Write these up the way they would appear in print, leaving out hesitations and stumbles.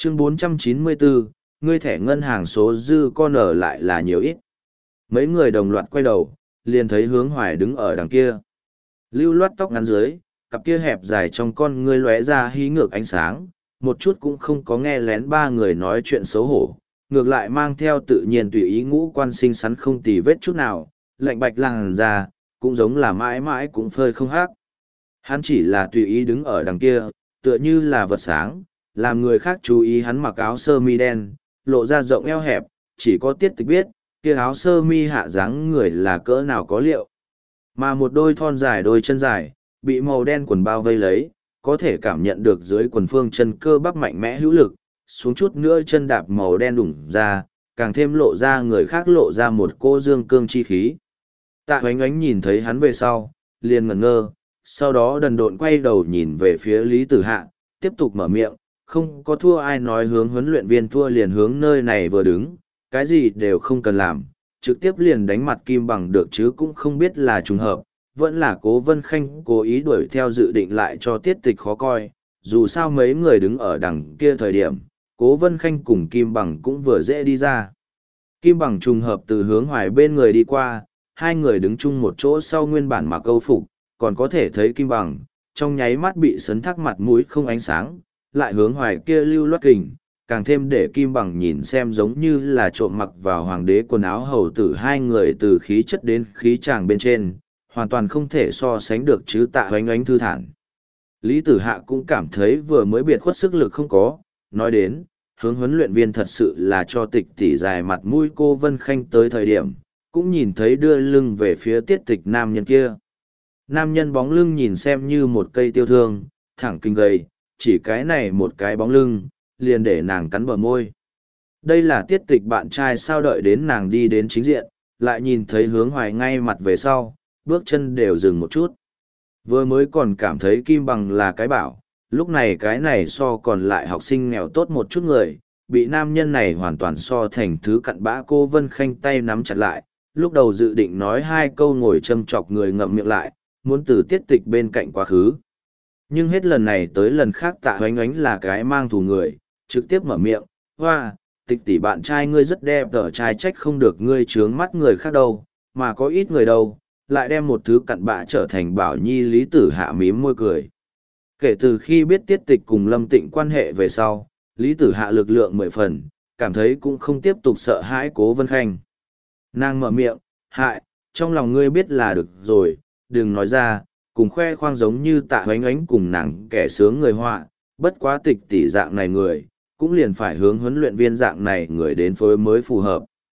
Chương 494, ngươi thẻ ngân hàng số dư con ở lại là nhiều ít. Mấy người đồng loạt quay đầu, liền thấy Hướng Hoài đứng ở đằng kia. Lưu loát tóc ngắn dưới, cặp kia hẹp dài trong con ngươi lóe ra hí ngược ánh sáng, một chút cũng không có nghe lén ba người nói chuyện xấu hổ, ngược lại mang theo tự nhiên tùy ý ngũ quan xinh xắn không tì vết chút nào, lạnh bạch làn da, cũng giống là mãi mãi cũng phơi không hát. Hắn chỉ là tùy ý đứng ở đằng kia, tựa như là vật sáng, làm người khác chú ý hắn mặc áo sơ mi đen, lộ ra rộng eo hẹp, chỉ có Tiết Tịch biết, kia áo sơ mi hạ dáng người là cỡ nào có liệu. Mà một đôi thon dài đôi chân dài, bị màu đen quần bao vây lấy, có thể cảm nhận được dưới quần phương chân cơ bắp mạnh mẽ hữu lực, xuống chút nữa chân đạp màu đen đủng ra, càng thêm lộ ra người khác lộ ra một cô dương cương chi khí. Tạ Hoánh Ánh nhìn thấy hắn về sau, liền ngẩn ngơ, sau đó đần độn quay đầu nhìn về phía Lý Tử Hạ, tiếp tục mở miệng, không có thua ai nói hướng huấn luyện viên thua liền hướng nơi này vừa đứng, cái gì đều không cần làm, trực tiếp liền đánh mặt Kim Bằng được chứ cũng không biết là trùng hợp, vẫn là Cố Vân Khanh cố ý đuổi theo dự định lại cho Tiết Tịch khó coi, dù sao mấy người đứng ở đằng kia thời điểm, Cố Vân Khanh cùng Kim Bằng cũng vừa dễ đi ra. Kim Bằng trùng hợp từ Hướng Hoài bên người đi qua, hai người đứng chung một chỗ sau nguyên bản mặc câu phục, còn có thể thấy Kim Bằng, trong nháy mắt bị sấn thắc mặt mũi không ánh sáng, lại Hướng Hoài kia lưu loát kình, càng thêm để Kim Bằng nhìn xem giống như là trộm mặc vào hoàng đế quần áo hầu tử hai người từ khí chất đến khí tràng bên trên, hoàn toàn không thể so sánh được chứ Tạ Hoánh Ánh thư thản. Lý Tử Hạ cũng cảm thấy vừa mới biệt khuất sức lực không có, nói đến, hướng huấn luyện viên thật sự là cho Tịch tỷ dài mặt mũi cô Vân Khanh tới thời điểm, cũng nhìn thấy đưa lưng về phía Tiết Tịch nam nhân kia. Nam nhân bóng lưng nhìn xem như một cây tiêu thương, thẳng kinh gầy, chỉ cái này một cái bóng lưng, liền để nàng cắn bờ môi. Đây là Tiết Tịch bạn trai sao đợi đến nàng đi đến chính diện, lại nhìn thấy Hướng Hoài ngay mặt về sau, bước chân đều dừng một chút. Vừa mới còn cảm thấy Kim Bằng là cái bảo, lúc này cái này so còn lại học sinh nghèo tốt một chút người, bị nam nhân này hoàn toàn so thành thứ cặn bã. Cô Vân Khanh tay nắm chặt lại, lúc đầu dự định nói hai câu ngồi châm chọc người ngậm miệng lại, muốn từ Tiết Tịch bên cạnh quá khứ. Nhưng hết lần này tới lần khác Tạ Hoánh Ánh là cái mang thù người, trực tiếp mở miệng, hoa, Tịch tỷ bạn trai ngươi rất đẹp tở trai trách không được ngươi trướng mắt người khác đâu, mà có ít người đâu, lại đem một thứ cặn bã trở thành bảo nhi. Lý Tử Hạ mím môi cười. Kể từ khi biết Tiết Tịch cùng Lâm Tịnh quan hệ về sau, Lý Tử Hạ lực lượng 10 phần, cảm thấy cũng không tiếp tục sợ hãi Cố Vân Khanh. Nàng mở miệng, hại, trong lòng ngươi biết là được rồi, đừng nói ra, cùng khoe khoang giống như Tạ Hoánh Ánh cùng nàng kẻ sướng người họa, bất quá Tịch tỷ dạng này người, cũng liền phải hướng huấn luyện viên dạng này người đến phối mới phù hợp.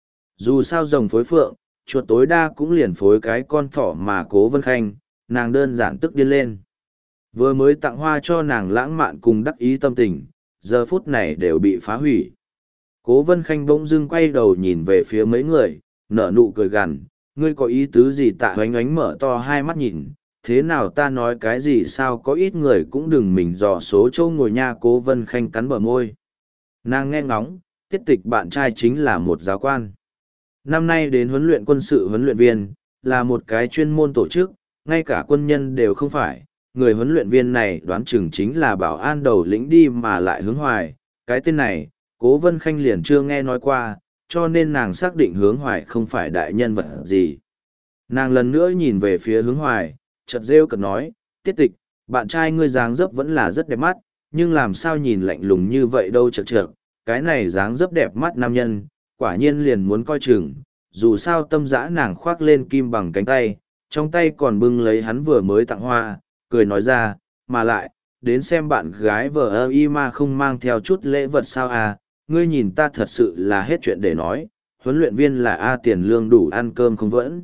Dù sao rồng phối phượng, chuột tối đa cũng liền phối cái con thỏ mà Cố Vân Khanh, nàng đơn giản tức điên lên. Vừa mới tặng hoa cho nàng lãng mạn cùng đắc ý tâm tình, giờ phút này đều bị phá hủy. Cố Vân Khanh bỗng dưng quay đầu nhìn về phía mấy người, nở nụ cười gằn, ngươi có ý tứ gì? Tạ Hoánh Ánh mở to hai mắt nhìn, thế nào ta nói cái gì sao có ít người cũng đừng mình dò số châu ngồi nha. Cố Vân Khanh cắn bờ môi. Nàng nghe ngóng, Tiết Tịch bạn trai chính là một giáo quan. Năm nay đến huấn luyện quân sự huấn luyện viên, là một cái chuyên môn tổ chức, ngay cả quân nhân đều không phải. Người huấn luyện viên này đoán chừng chính là bảo an đầu lĩnh đi mà lại Hướng Hoài. Cái tên này, Cố Vân Khanh liền chưa nghe nói qua, cho nên nàng xác định Hướng Hoài không phải đại nhân vật gì. Nàng lần nữa nhìn về phía Hướng Hoài, chợt rêu cợt nói, Tiết Tịch, bạn trai ngươi dáng dấp vẫn là rất đẹp mắt, nhưng làm sao nhìn lạnh lùng như vậy đâu. Chật chật, cái này dáng dấp đẹp mắt nam nhân, quả nhiên liền muốn coi chừng, dù sao tâm dã. Nàng khoác lên Kim Bằng cánh tay, trong tay còn bưng lấy hắn vừa mới tặng hoa, cười nói ra, mà lại, đến xem bạn gái vợ ơ y mà không mang theo chút lễ vật sao à, ngươi nhìn ta thật sự là hết chuyện để nói, huấn luyện viên là A tiền lương đủ ăn cơm không vẫn.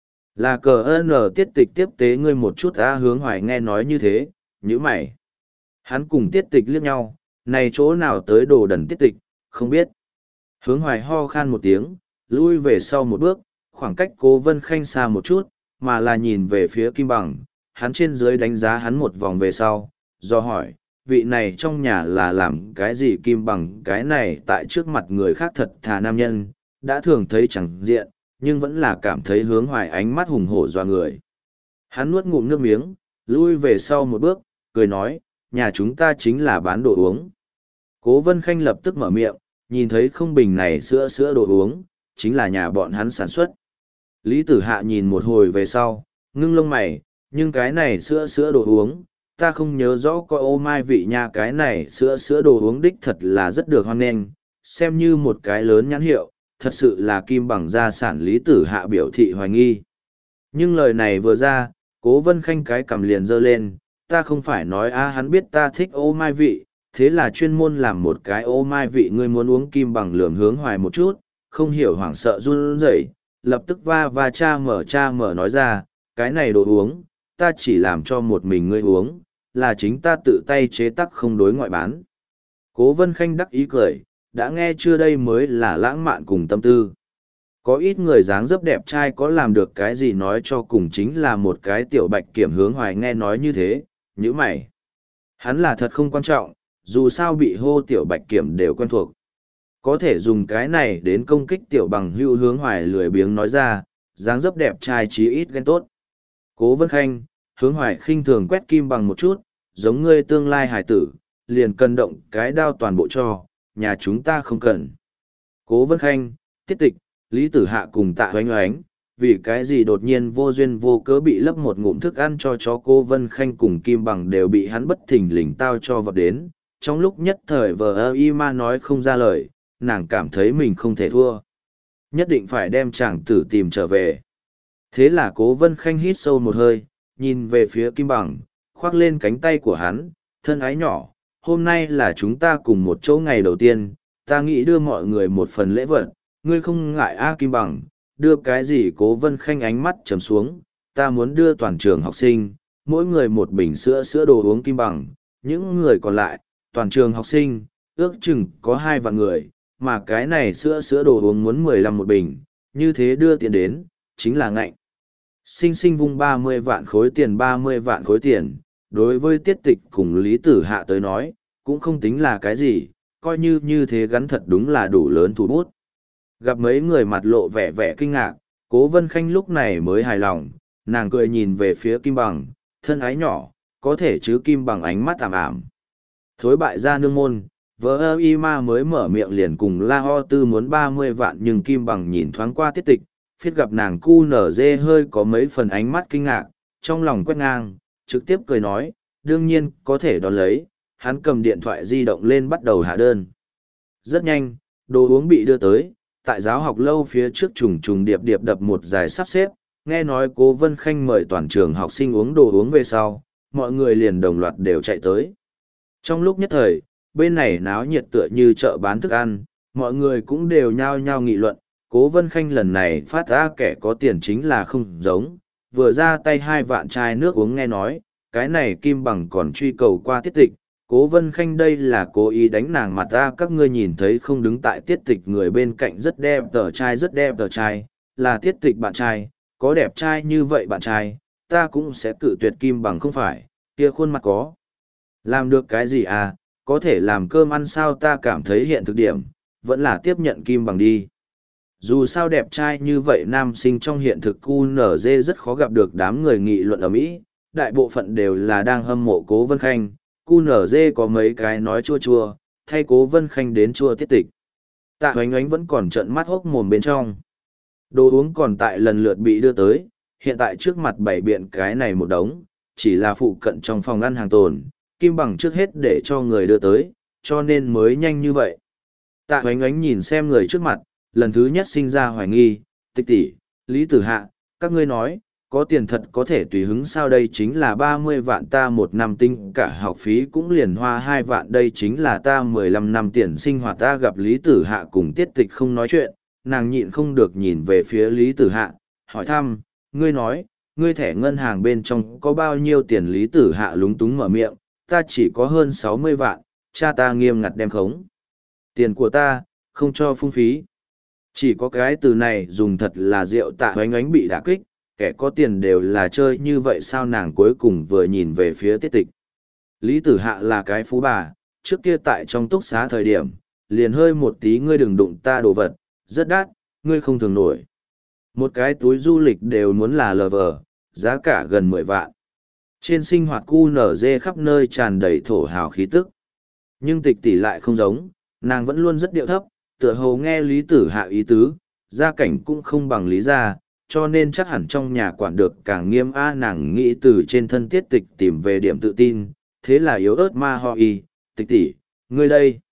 Là cờ ơn Tiết Tịch tiếp tế ngươi một chút. A Hướng Hoài nghe nói như thế, nhíu mày. Hắn cùng Tiết Tịch liếc nhau, này chỗ nào tới đồ đần Tiết Tịch, không biết. Hướng Hoài ho khan một tiếng, lui về sau một bước, khoảng cách Cố Vân Khanh xa một chút, mà là nhìn về phía Kim Bằng. Hắn trên dưới đánh giá hắn một vòng về sau, do hỏi, vị này trong nhà là làm cái gì? Kim Bằng cái này tại trước mặt người khác thật thà nam nhân, đã thường thấy chẳng diện, nhưng vẫn là cảm thấy Hướng Hoài ánh mắt hùng hổ dọa người. Hắn nuốt ngụm nước miếng, lui về sau một bước, cười nói, nhà chúng ta chính là bán đồ uống. Cố Vân Khanh lập tức mở miệng, nhìn thấy không bình này sữa đồ uống, chính là nhà bọn hắn sản xuất. Lý Tử Hạ nhìn một hồi về sau, ngưng lông mày, nhưng cái này sữa đồ uống, ta không nhớ rõ có ô mai vị nha, cái này sữa đồ uống đích thật là rất được hoan nghênh, xem như một cái lớn nhãn hiệu, thật sự là kim bằng gia sản. Lý Tử Hạ biểu thị hoài nghi. Nhưng lời này vừa ra, Cố Vân Khanh cái cầm liền giơ lên, ta không phải nói hắn biết ta thích ô mai vị, thế là chuyên môn làm một cái ô mai vị, ngươi muốn uống. Kim bằng lườm Hướng Hoài một chút, không hiểu hoảng sợ run rẩy, lập tức va cha mở nói ra, cái này đồ uống, ta chỉ làm cho một mình ngươi uống, là chính ta tự tay chế tác, không đối ngoại bán. Cố Vân Khanh đắc ý cười, đã nghe chưa, đây mới là lãng mạn cùng tâm tư. Có ít người dáng dấp đẹp trai có làm được cái gì nói cho cùng chính là một cái tiểu bạch kiểm. Hướng Hoài nghe nói như thế, nhíu mày. Hắn là thật không quan trọng, dù sao bị hô tiểu bạch kiểm đều quen thuộc. Có thể dùng cái này đến công kích tiểu bằng hữu. Hướng Hoài lười biếng nói ra, dáng dấp đẹp trai chí ít ghen tốt. Cố Vân Khanh, Hướng Hoài khinh thường quét Kim bằng một chút, giống ngươi tương lai hải tử, liền cần động cái đao toàn bộ cho, nhà chúng ta không cần. Cố Vân Khanh, Tiết Tịch, Lý Tử Hạ cùng Tạ Oánh Oánh, vì cái gì đột nhiên vô duyên vô cớ bị lấp một ngụm thức ăn cho chó. Cố Vân Khanh cùng Kim bằng đều bị hắn bất thình lình tao cho vọt đến, trong lúc nhất thời ma nói không ra lời, nàng cảm thấy mình không thể thua, nhất định phải đem chàng tử tìm trở về. Thế là Cố Vân Khanh hít sâu một hơi, nhìn về phía Kim bằng, khoác lên cánh tay của hắn, thân ái nhỏ, hôm nay là chúng ta cùng một chỗ ngày đầu tiên, ta nghĩ đưa mọi người một phần lễ vật, ngươi không ngại Kim bằng, đưa cái gì? Cố Vân Khanh ánh mắt trầm xuống, ta muốn đưa toàn trường học sinh, mỗi người một bình sữa đồ uống. Kim bằng, những người còn lại, toàn trường học sinh, ước chừng có 2 vạn người, mà cái này sữa đồ uống muốn 15 một bình, như thế đưa tiền đến, chính là ngạnh. Sinh vung 30 vạn khối tiền. 30 vạn khối tiền, đối với Tiết Tịch cùng Lý Tử Hạ tới nói, cũng không tính là cái gì, coi như thế gắn thật đúng là đủ lớn thủ bút. Gặp mấy người mặt lộ vẻ kinh ngạc, Cố Vân Khanh lúc này mới hài lòng, nàng cười nhìn về phía Kim bằng, thân ái nhỏ, có thể chứ? Kim bằng ánh mắt ảm ảm. Thối bại ra nương môn, ma mới mở miệng liền cùng La Ho Tư muốn 30 vạn, nhưng Kim bằng nhìn thoáng qua Tiết Tịch, phiết gặp nàng cu nở dê hơi có mấy phần ánh mắt kinh ngạc, trong lòng quét ngang, trực tiếp cười nói, đương nhiên có thể đón lấy. Hắn cầm điện thoại di động lên bắt đầu hạ đơn. Rất nhanh, đồ uống bị đưa tới, tại giáo học lâu phía trước trùng điệp đập một dài sắp xếp, nghe nói Cố Vân Khanh mời toàn trường học sinh uống đồ uống về sau, mọi người liền đồng loạt đều chạy tới. Trong lúc nhất thời, bên này náo nhiệt tựa như chợ bán thức ăn, mọi người cũng đều nhao nhao nghị luận, Cố Vân Khanh lần này phát ra kẻ có tiền chính là không giống, vừa ra tay 2 vạn chai nước uống. Nghe nói, cái này Kim bằng còn truy cầu qua Tiết Tịch, Cố Vân Khanh đây là cố ý đánh nàng mặt ra. Các ngươi nhìn thấy không? Đứng tại Tiết Tịch người bên cạnh rất đẹp trai, là Tiết Tịch bạn trai, có đẹp trai như vậy bạn trai, ta cũng sẽ cự tuyệt. Kim bằng không phải, kia khuôn mặt có làm được cái gì có thể làm cơm ăn sao? Ta cảm thấy hiện thực điểm, vẫn là tiếp nhận Kim bằng đi. Dù sao đẹp trai như vậy nam sinh trong hiện thực QNZ rất khó gặp được. Đám người nghị luận ở Mỹ, đại bộ phận đều là đang hâm mộ Cố Vân Khanh. QNZ có mấy cái nói chua, thay Cố Vân Khanh đến chua Tiết Tịch. Tạ Oánh Oánh vẫn còn trợn mắt hốc mồm bên trong. Đồ uống còn tại lần lượt bị đưa tới, hiện tại trước mặt bày biện cái này một đống, chỉ là phụ cận trong phòng ăn hàng tồn, Kim bằng trước hết để cho người đưa tới, cho nên mới nhanh như vậy. Tạ Oánh Oánh nhìn xem người trước mặt, lần thứ nhất sinh ra hoài nghi, Tịch tỷ, Lý Tử Hạ, các ngươi nói, có tiền thật có thể tùy hứng sao? Đây chính là 30 vạn, ta 1 năm tinh cả học phí cũng liền hoa 2 vạn, đây chính là ta 15 năm tiền sinh hoạt. Ta gặp Lý Tử Hạ cùng Tiết Tịch không nói chuyện, nàng nhịn không được nhìn về phía Lý Tử Hạ, hỏi thăm, ngươi nói, ngươi thẻ ngân hàng bên trong có bao nhiêu tiền? Lý Tử Hạ lúng túng mở miệng, ta chỉ có hơn 60 vạn, cha ta nghiêm ngặt đem khống tiền của ta, không cho phung phí. Chỉ có cái từ này dùng thật là rượu. Tạ Oánh Oánh bị đả kích, kẻ có tiền đều là chơi như vậy sao? Nàng cuối cùng vừa nhìn về phía Tiết Tịch. Lý Tử Hạ là cái phú bà, trước kia tại trong túc xá thời điểm, liền hơi một tí, ngươi đừng đụng ta đồ vật, rất đắt, ngươi không thường nổi. Một cái túi du lịch đều muốn là lờ vờ, giá cả gần 10 vạn. Trên sinh hoạt QNZ khắp nơi tràn đầy thổ hào khí tức. Nhưng tịch tỷ lại không giống, nàng vẫn luôn rất điệu thấp, tựa hồ nghe Lý Tử Hạ ý tứ, gia cảnh cũng không bằng Lý gia, cho nên chắc hẳn trong nhà quản được càng nghiêm nàng nghĩ từ trên thân tiết tịch tìm về điểm tự tin, thế là yếu ớt ma ho y, tịch tỷ, ngươi đây.